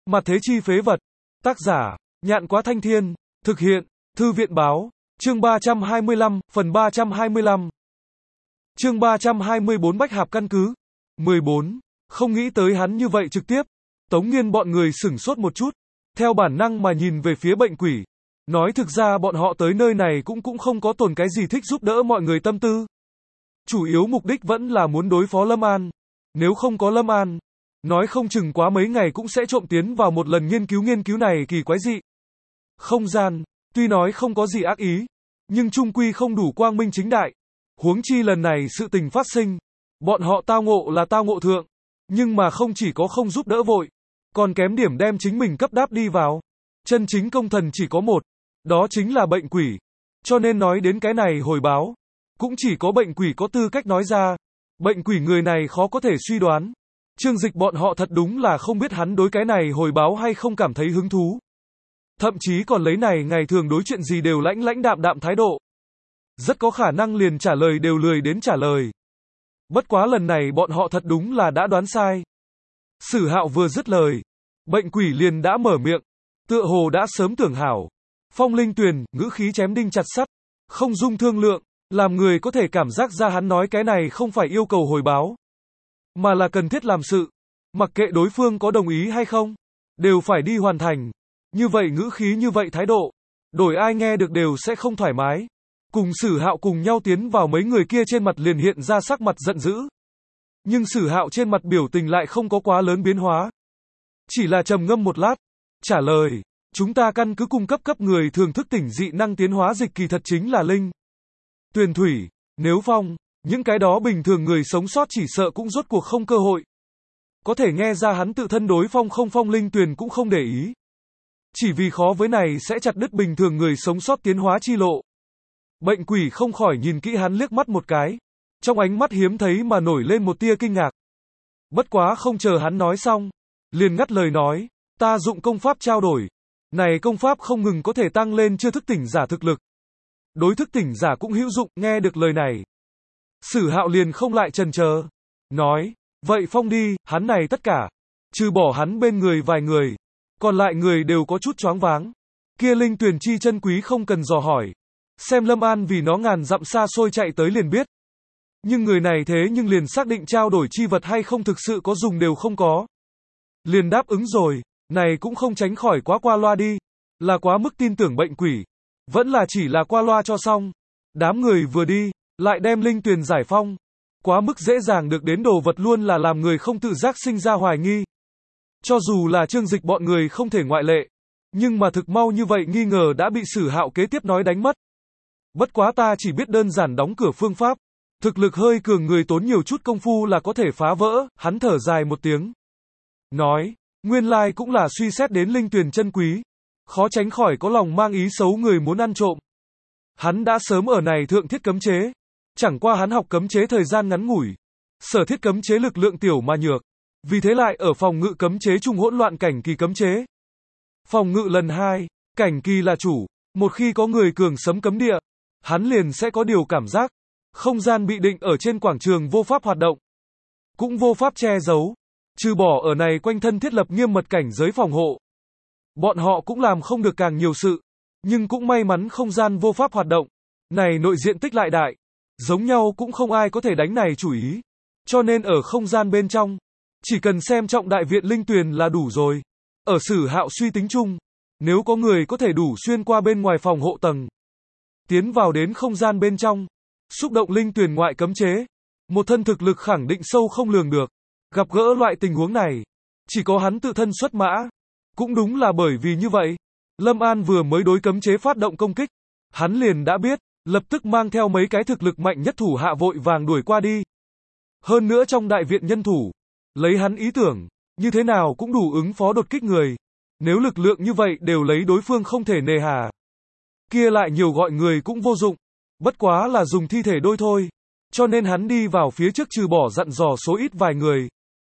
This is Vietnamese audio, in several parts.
Mặt thế chi phế vật. Tác giả, Nhạn Quá Thanh Thiên. Thực hiện, Thư viện Báo. Chương 325, phần 325. Chương 324 Bách Hạp căn cứ. 14. Không nghĩ tới hắn như vậy trực tiếp. Tống Nghiên bọn người sửng sốt một chút. Theo bản năng mà nhìn về phía bệnh quỷ. Nói thực ra bọn họ tới nơi này cũng không có tồn cái gì thích giúp đỡ mọi người tâm tư. Chủ yếu mục đích vẫn là muốn đối phó Lâm An. Nếu không có Lâm An, nói không chừng quá mấy ngày cũng sẽ trộm tiến vào một lần nghiên cứu này kỳ quái dị. Không gian, tuy nói không có gì ác ý, nhưng chung quy không đủ quang minh chính đại. Huống chi lần này sự tình phát sinh, bọn họ tao ngộ là tao ngộ thượng, nhưng mà không chỉ có không giúp đỡ vội, còn kém điểm đem chính mình cấp đáp đi vào. Chân chính công thần chỉ có một, đó chính là bệnh quỷ. Cho nên nói đến cái này hồi báo, cũng chỉ có bệnh quỷ có tư cách nói ra. Bệnh quỷ người này khó có thể suy đoán. Trương Dịch bọn họ thật đúng là không biết hắn đối cái này hồi báo hay không cảm thấy hứng thú. Thậm chí còn lấy này ngày thường đối chuyện gì đều lãnh đạm thái độ. Rất có khả năng liền trả lời đều lười đến trả lời. Bất quá lần này bọn họ thật đúng là đã đoán sai. Sử Hạo vừa dứt lời, bệnh quỷ liền đã mở miệng, tựa hồ đã sớm tưởng hảo. Phong Linh Tuyền, ngữ khí chém đinh chặt sắt, không dung thương lượng, làm người có thể cảm giác ra hắn nói cái này không phải yêu cầu hồi báo, mà là cần thiết làm sự. Mặc kệ đối phương có đồng ý hay không, đều phải đi hoàn thành. Như vậy ngữ khí như vậy thái độ, đổi ai nghe được đều sẽ không thoải mái. Cùng Sử Hạo cùng nhau tiến vào mấy người kia trên mặt liền hiện ra sắc mặt giận dữ. Nhưng Sử Hạo trên mặt biểu tình lại không có quá lớn biến hóa. Chỉ là trầm ngâm một lát, trả lời, chúng ta căn cứ cung cấp người thường thức tỉnh dị năng tiến hóa dịch kỳ thật chính là linh tuyền thủy, nếu phong, những cái đó bình thường người sống sót chỉ sợ cũng rốt cuộc không cơ hội. Có thể nghe ra hắn tự thân đối phong không phong linh tuyền cũng không để ý. Chỉ vì khó với này sẽ chặt đứt bình thường người sống sót tiến hóa chi lộ. Bệnh quỷ không khỏi nhìn kỹ hắn liếc mắt một cái. Trong ánh mắt hiếm thấy mà nổi lên một tia kinh ngạc. Bất quá không chờ hắn nói xong, liền ngắt lời nói, ta dụng công pháp trao đổi. Này công pháp không ngừng có thể tăng lên chưa thức tỉnh giả thực lực. Đối thức tỉnh giả cũng hữu dụng, nghe được lời này. Sử Hạo liền không lại chần chờ. Nói, vậy phong đi, hắn này tất cả. Trừ bỏ hắn bên người vài người. Còn lại người đều có chút choáng váng. Kia linh tuyền chi chân quý không cần dò hỏi. Xem Lâm An vì nó ngàn dặm xa xôi chạy tới liền biết. Nhưng người này thế nhưng liền xác định trao đổi chi vật hay không thực sự có dùng đều không có. Liền đáp ứng rồi, này cũng không tránh khỏi quá qua loa đi. Là quá mức tin tưởng bệnh quỷ. Vẫn là chỉ là qua loa cho xong. Đám người vừa đi, lại đem linh tuyền giải phong. Quá mức dễ dàng được đến đồ vật luôn là làm người không tự giác sinh ra hoài nghi. Cho dù là Trương Dịch bọn người không thể ngoại lệ. Nhưng mà thực mau như vậy nghi ngờ đã bị Sử Hạo kế tiếp nói đánh mất. Bất quá ta chỉ biết đơn giản đóng cửa phương pháp. Thực lực hơi cường người tốn nhiều chút công phu là có thể phá vỡ, hắn thở dài một tiếng. Nói, nguyên lai cũng là suy xét đến linh tuyền chân quý. Khó tránh khỏi có lòng mang ý xấu người muốn ăn trộm. Hắn đã sớm ở này thượng thiết cấm chế. Chẳng qua hắn học cấm chế thời gian ngắn ngủi. Sở thiết cấm chế lực lượng tiểu mà nhược. Vì thế lại ở phòng ngự cấm chế trung hỗn loạn cảnh kỳ cấm chế. Phòng ngự lần 2, cảnh kỳ là chủ. Một khi có người cường sấm cấm địa, hắn liền sẽ có điều cảm giác. Không gian bị định ở trên quảng trường vô pháp hoạt động. Cũng vô pháp che giấu. Trừ bỏ ở này quanh thân thiết lập nghiêm mật cảnh giới phòng hộ. Bọn họ cũng làm không được càng nhiều sự. Nhưng cũng may mắn không gian vô pháp hoạt động. Này nội diện tích lại đại. Giống nhau cũng không ai có thể đánh này chủ ý. Cho nên ở không gian bên trong, chỉ cần xem trọng đại viện linh tuyền là đủ rồi. Ở Sử Hạo suy tính chung, nếu có người có thể đủ xuyên qua bên ngoài phòng hộ tầng, tiến vào đến không gian bên trong, xúc động linh tuyền ngoại cấm chế, một thân thực lực khẳng định sâu không lường được. Gặp gỡ loại tình huống này, chỉ có hắn tự thân xuất mã. Cũng đúng là bởi vì như vậy, Lâm An vừa mới đối cấm chế phát động công kích, hắn liền đã biết, lập tức mang theo mấy cái thực lực mạnh nhất thủ hạ vội vàng đuổi qua đi. Hơn nữa trong đại viện nhân thủ, lấy hắn ý tưởng, như thế nào cũng đủ ứng phó đột kích người. Nếu lực lượng như vậy đều lấy đối phương không thể nề hà, kia lại nhiều gọi người cũng vô dụng. Bất quá là dùng thi thể đôi thôi. Cho nên hắn đi vào phía trước trừ bỏ dặn dò số ít vài người.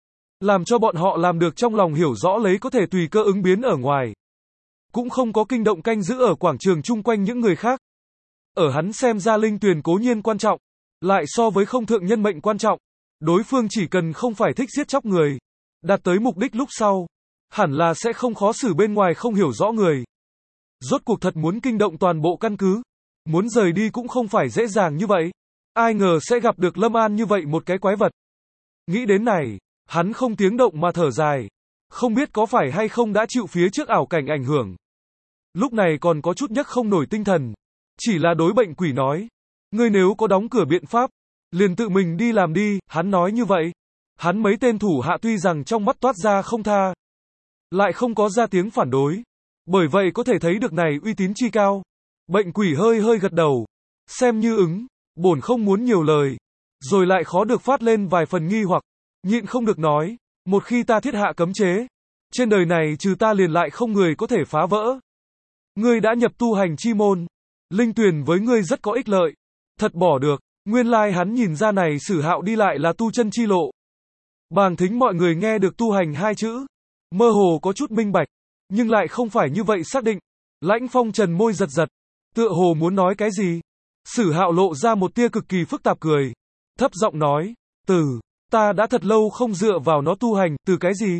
Làm cho bọn họ làm được trong lòng hiểu rõ lấy có thể tùy cơ ứng biến ở ngoài. Cũng không có kinh động canh giữ ở quảng trường chung quanh những người khác. Ở hắn xem ra linh tuyền cố nhiên quan trọng. Lại so với không thượng nhân mệnh quan trọng. Đối phương chỉ cần không phải thích giết chóc người. Đạt tới mục đích lúc sau. hẳn là sẽ không khó xử bên ngoài không hiểu rõ người. Rốt cuộc thật muốn kinh động toàn bộ căn cứ. Muốn rời đi cũng không phải dễ dàng như vậy. Ai ngờ sẽ gặp được Lâm An như vậy một cái quái vật. Nghĩ đến này, hắn không tiếng động mà thở dài. Không biết có phải hay không đã chịu phía trước ảo cảnh ảnh hưởng. Lúc này còn có chút nhấc không nổi tinh thần. Chỉ là đối bệnh quỷ nói. Ngươi nếu có đóng cửa biện pháp, liền tự mình đi làm đi, hắn nói như vậy. Hắn mấy tên thủ hạ tuy rằng trong mắt toát ra không tha, lại không có ra tiếng phản đối. Bởi vậy có thể thấy được này uy tín chi cao. Bệnh quỷ hơi hơi gật đầu. Xem như ứng, bổn không muốn nhiều lời. Rồi lại khó được phát lên vài phần nghi hoặc. Nhịn không được nói. Một khi ta thiết hạ cấm chế, trên đời này trừ ta liền lại không người có thể phá vỡ. Ngươi đã nhập tu hành chi môn. Linh tuyển với ngươi rất có ích lợi. Thật bỏ được. Nguyên lai hắn nhìn ra này Sử Hạo đi lại là tu chân chi lộ. Bàng thính mọi người nghe được tu hành hai chữ. Mơ hồ có chút minh bạch. Nhưng lại không phải như vậy xác định. Lãnh Phong Trần môi giật giật. Tựa hồ muốn nói cái gì. Sử Hạo lộ ra một tia cực kỳ phức tạp cười. Thấp giọng nói. Ta đã thật lâu không dựa vào nó tu hành, từ cái gì?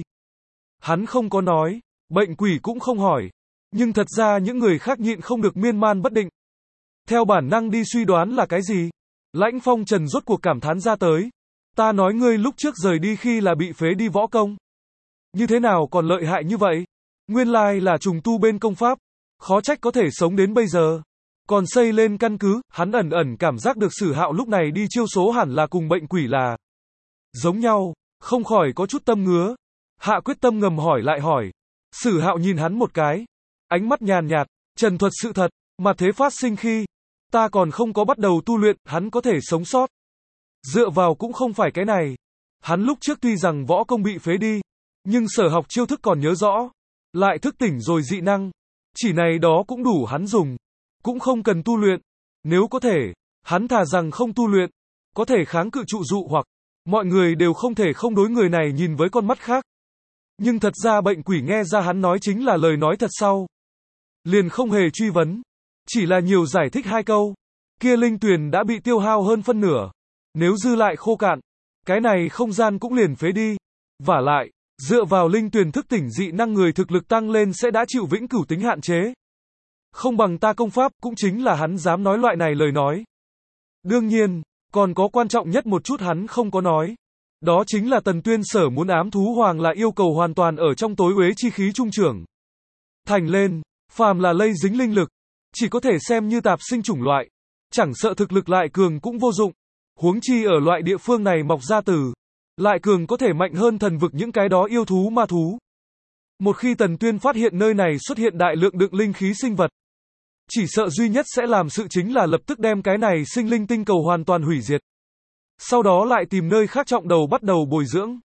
Hắn không có nói. Bệnh quỷ cũng không hỏi. Nhưng thật ra những người khác nhịn không được miên man bất định. Theo bản năng đi suy đoán là cái gì? Lãnh Phong Trần rốt cuộc cảm thán ra tới. Ta nói ngươi lúc trước rời đi khi là bị phế đi võ công. Như thế nào còn lợi hại như vậy? Nguyên lai là trùng tu bên công pháp. Khó trách có thể sống đến bây giờ. Còn xây lên căn cứ, hắn ẩn ẩn cảm giác được Sử Hạo lúc này đi chiêu số hẳn là cùng bệnh quỷ là giống nhau, không khỏi có chút tâm ngứa. Hạ quyết tâm ngầm hỏi lại hỏi. Sử Hạo nhìn hắn một cái. Ánh mắt nhàn nhạt, trần thuật sự thật, mà thế phát sinh khi ta còn không có bắt đầu tu luyện, hắn có thể sống sót. Dựa vào cũng không phải cái này. Hắn lúc trước tuy rằng võ công bị phế đi, nhưng sở học chiêu thức còn nhớ rõ. Lại thức tỉnh rồi dị năng. Chỉ này đó cũng đủ hắn dùng. Cũng không cần tu luyện. Nếu có thể, hắn thà rằng không tu luyện. Có thể kháng cự trụ dụ hoặc mọi người đều không thể không đối người này nhìn với con mắt khác. Nhưng thật ra bệnh quỷ nghe ra hắn nói chính là lời nói thật sau. Liền không hề truy vấn. Chỉ là nhiều giải thích hai câu. Kia linh tuyền đã bị tiêu hao hơn phân nửa. Nếu dư lại khô cạn, cái này không gian cũng liền phế đi. Vả lại, dựa vào linh tuyền thức tỉnh dị năng người thực lực tăng lên sẽ đã chịu vĩnh cửu tính hạn chế. Không bằng ta công pháp, cũng chính là hắn dám nói loại này lời nói. Đương nhiên, còn có quan trọng nhất một chút hắn không có nói. Đó chính là Tần Tuyên Sở muốn ám thú hoàng là yêu cầu hoàn toàn ở trong tối uế chi khí trung trưởng. Thành lên, phàm là lây dính linh lực, chỉ có thể xem như tạp sinh chủng loại. Chẳng sợ thực lực lại cường cũng vô dụng. Huống chi ở loại địa phương này mọc ra từ. Lại cường có thể mạnh hơn thần vực những cái đó yêu thú ma thú. Một khi Tần Tuyên phát hiện nơi này xuất hiện đại lượng đựng linh khí sinh vật, chỉ sợ duy nhất sẽ làm sự chính là lập tức đem cái này sinh linh tinh cầu hoàn toàn hủy diệt. Sau đó lại tìm nơi khác trọng đầu bắt đầu bồi dưỡng.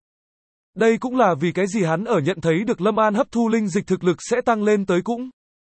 Đây cũng là vì cái gì hắn ở nhận thấy được Lâm An hấp thu linh dịch thực lực sẽ tăng lên tới cũng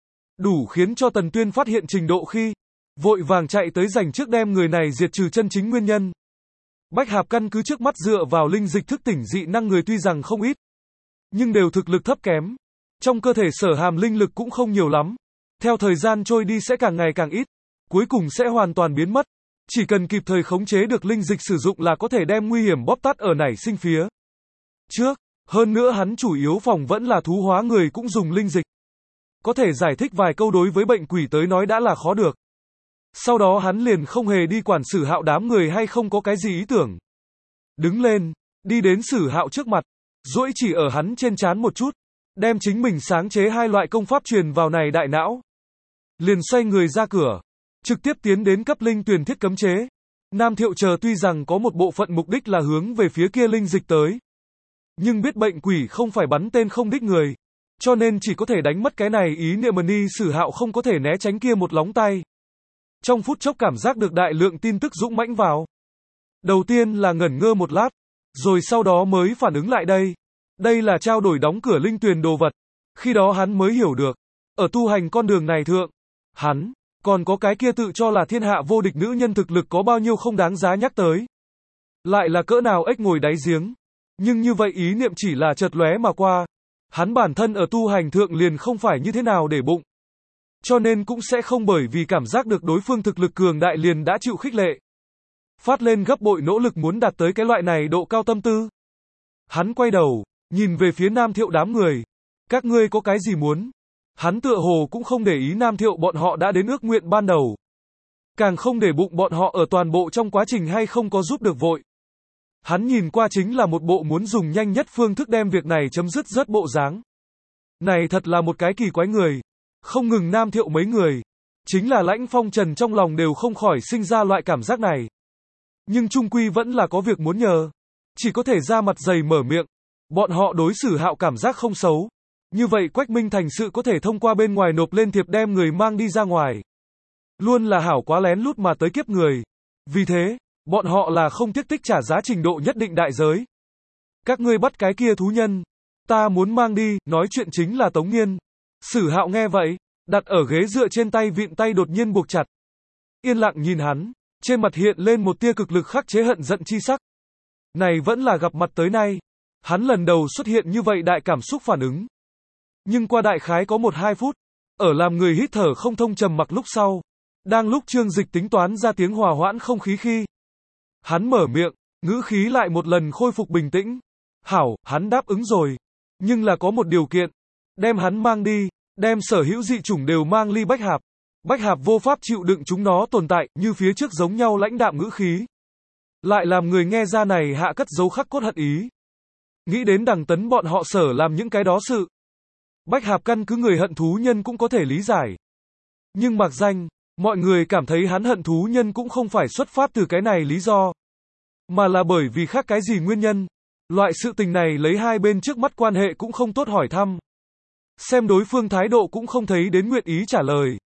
đủ khiến cho Tần Tuyên phát hiện trình độ khi vội vàng chạy tới giành trước đem người này diệt trừ chân chính nguyên nhân. Bách Hạp căn cứ trước mắt dựa vào linh dịch thức tỉnh dị năng người tuy rằng không ít, nhưng đều thực lực thấp kém. Trong cơ thể sở hàm linh lực cũng không nhiều lắm. Theo thời gian trôi đi sẽ càng ngày càng ít, cuối cùng sẽ hoàn toàn biến mất. Chỉ cần kịp thời khống chế được linh dịch sử dụng là có thể đem nguy hiểm bóp tắt ở nảy sinh phía trước. Hơn nữa hắn chủ yếu phòng vẫn là thú hóa người cũng dùng linh dịch. Có thể giải thích vài câu đối với bệnh quỷ tới nói đã là khó được. Sau đó hắn liền không hề đi quản Sử Hạo đám người hay không có cái gì ý tưởng. Đứng lên, đi đến Sử Hạo trước mặt, duỗi chỉ ở hắn trên trán một chút, đem chính mình sáng chế hai loại công pháp truyền vào này đại não. Liền xoay người ra cửa, trực tiếp tiến đến cấp linh tuyền thiết cấm chế. Nam Thiệu chờ tuy rằng có một bộ phận mục đích là hướng về phía kia linh dịch tới, nhưng biết bệnh quỷ không phải bắn tên không đích người, cho nên chỉ có thể đánh mất cái này ý niệm ni. Sử Hạo không có thể né tránh kia một lóng tay. Trong phút chốc cảm giác được đại lượng tin tức dũng mãnh vào. Đầu tiên là ngẩn ngơ một lát, rồi sau đó mới phản ứng lại đây. Đây là trao đổi đóng cửa linh tuyền đồ vật. Khi đó hắn mới hiểu được, ở tu hành con đường này thượng, hắn còn có cái kia tự cho là thiên hạ vô địch nữ nhân thực lực có bao nhiêu không đáng giá nhắc tới. Lại là cỡ nào ếch ngồi đáy giếng. Nhưng như vậy ý niệm chỉ là chợt lóe mà qua. Hắn bản thân ở tu hành thượng liền không phải như thế nào để bụng. Cho nên cũng sẽ không bởi vì cảm giác được đối phương thực lực cường đại liền đã chịu khích lệ. Phát lên gấp bội nỗ lực muốn đạt tới cái loại này độ cao tâm tư. Hắn quay đầu, nhìn về phía Nam Thiệu đám người. Các ngươi có cái gì muốn? Hắn tựa hồ cũng không để ý Nam Thiệu bọn họ đã đến ước nguyện ban đầu. Càng không để bụng bọn họ ở toàn bộ trong quá trình hay không có giúp được vội. Hắn nhìn qua chính là một bộ muốn dùng nhanh nhất phương thức đem việc này chấm dứt rất bộ dáng. Này thật là một cái kỳ quái người. Không ngừng Nam Thiệu mấy người. Chính là Lãnh Phong Trần trong lòng đều không khỏi sinh ra loại cảm giác này. Nhưng chung quy vẫn là có việc muốn nhờ. Chỉ có thể ra mặt dày mở miệng. Bọn họ đối xử Hạo cảm giác không xấu. Như vậy Quách Minh thành sự có thể thông qua bên ngoài nộp lên thiệp đem người mang đi ra ngoài. Luôn là Hảo quá lén lút mà tới kiếp người. Vì thế, bọn họ là không tiếc tích trả giá trình độ nhất định đại giới. Các ngươi bắt cái kia thú nhân. Ta muốn mang đi, nói chuyện chính là Tống Nghiên. Sử Hạo nghe vậy, đặt ở ghế dựa trên tay vịn tay đột nhiên buộc chặt. Yên lặng nhìn hắn, trên mặt hiện lên một tia cực lực khắc chế hận giận chi sắc. Này vẫn là gặp mặt tới nay. Hắn lần đầu xuất hiện như vậy đại cảm xúc phản ứng. Nhưng qua đại khái có 1-2 phút, ở làm người hít thở không thông trầm mặc lúc sau, đang lúc Trương Dịch tính toán ra tiếng hòa hoãn không khí khi, hắn mở miệng, ngữ khí lại một lần khôi phục bình tĩnh. Hảo, hắn đáp ứng rồi, nhưng là có một điều kiện, đem hắn mang đi, đem sở hữu dị chủng đều mang ly Bách Hạp. Bách Hạp vô pháp chịu đựng chúng nó tồn tại, như phía trước giống nhau lãnh đạm ngữ khí. Lại làm người nghe ra này hạ cất dấu khắc cốt hận ý. Nghĩ đến Đằng Tấn bọn họ sở làm những cái đó sự. Bách Hạp căn cứ người hận thú nhân cũng có thể lý giải. Nhưng mặc danh, mọi người cảm thấy hắn hận thú nhân cũng không phải xuất phát từ cái này lý do. Mà là bởi vì khác cái gì nguyên nhân. Loại sự tình này lấy hai bên trước mắt quan hệ cũng không tốt hỏi thăm. Xem đối phương thái độ cũng không thấy đến nguyện ý trả lời.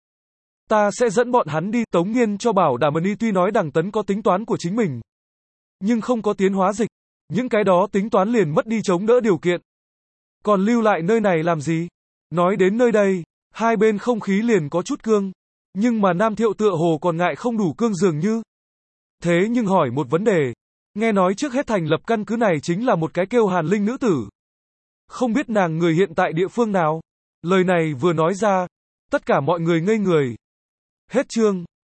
Ta sẽ dẫn bọn hắn đi, Tống Nghiên cho bảo đảm y tuy nói Đằng Tấn có tính toán của chính mình. Nhưng không có tiến hóa dịch. Những cái đó tính toán liền mất đi chống đỡ điều kiện. Còn lưu lại nơi này làm gì? Nói đến nơi đây, hai bên không khí liền có chút cương. Nhưng mà Nam Thiệu tựa hồ còn ngại không đủ cương dường như. Thế nhưng hỏi một vấn đề. Nghe nói trước hết thành lập căn cứ này chính là một cái kêu Hàn Linh nữ tử. Không biết nàng người hiện tại địa phương nào? Lời này vừa nói ra, tất cả mọi người ngây người. Hết chương.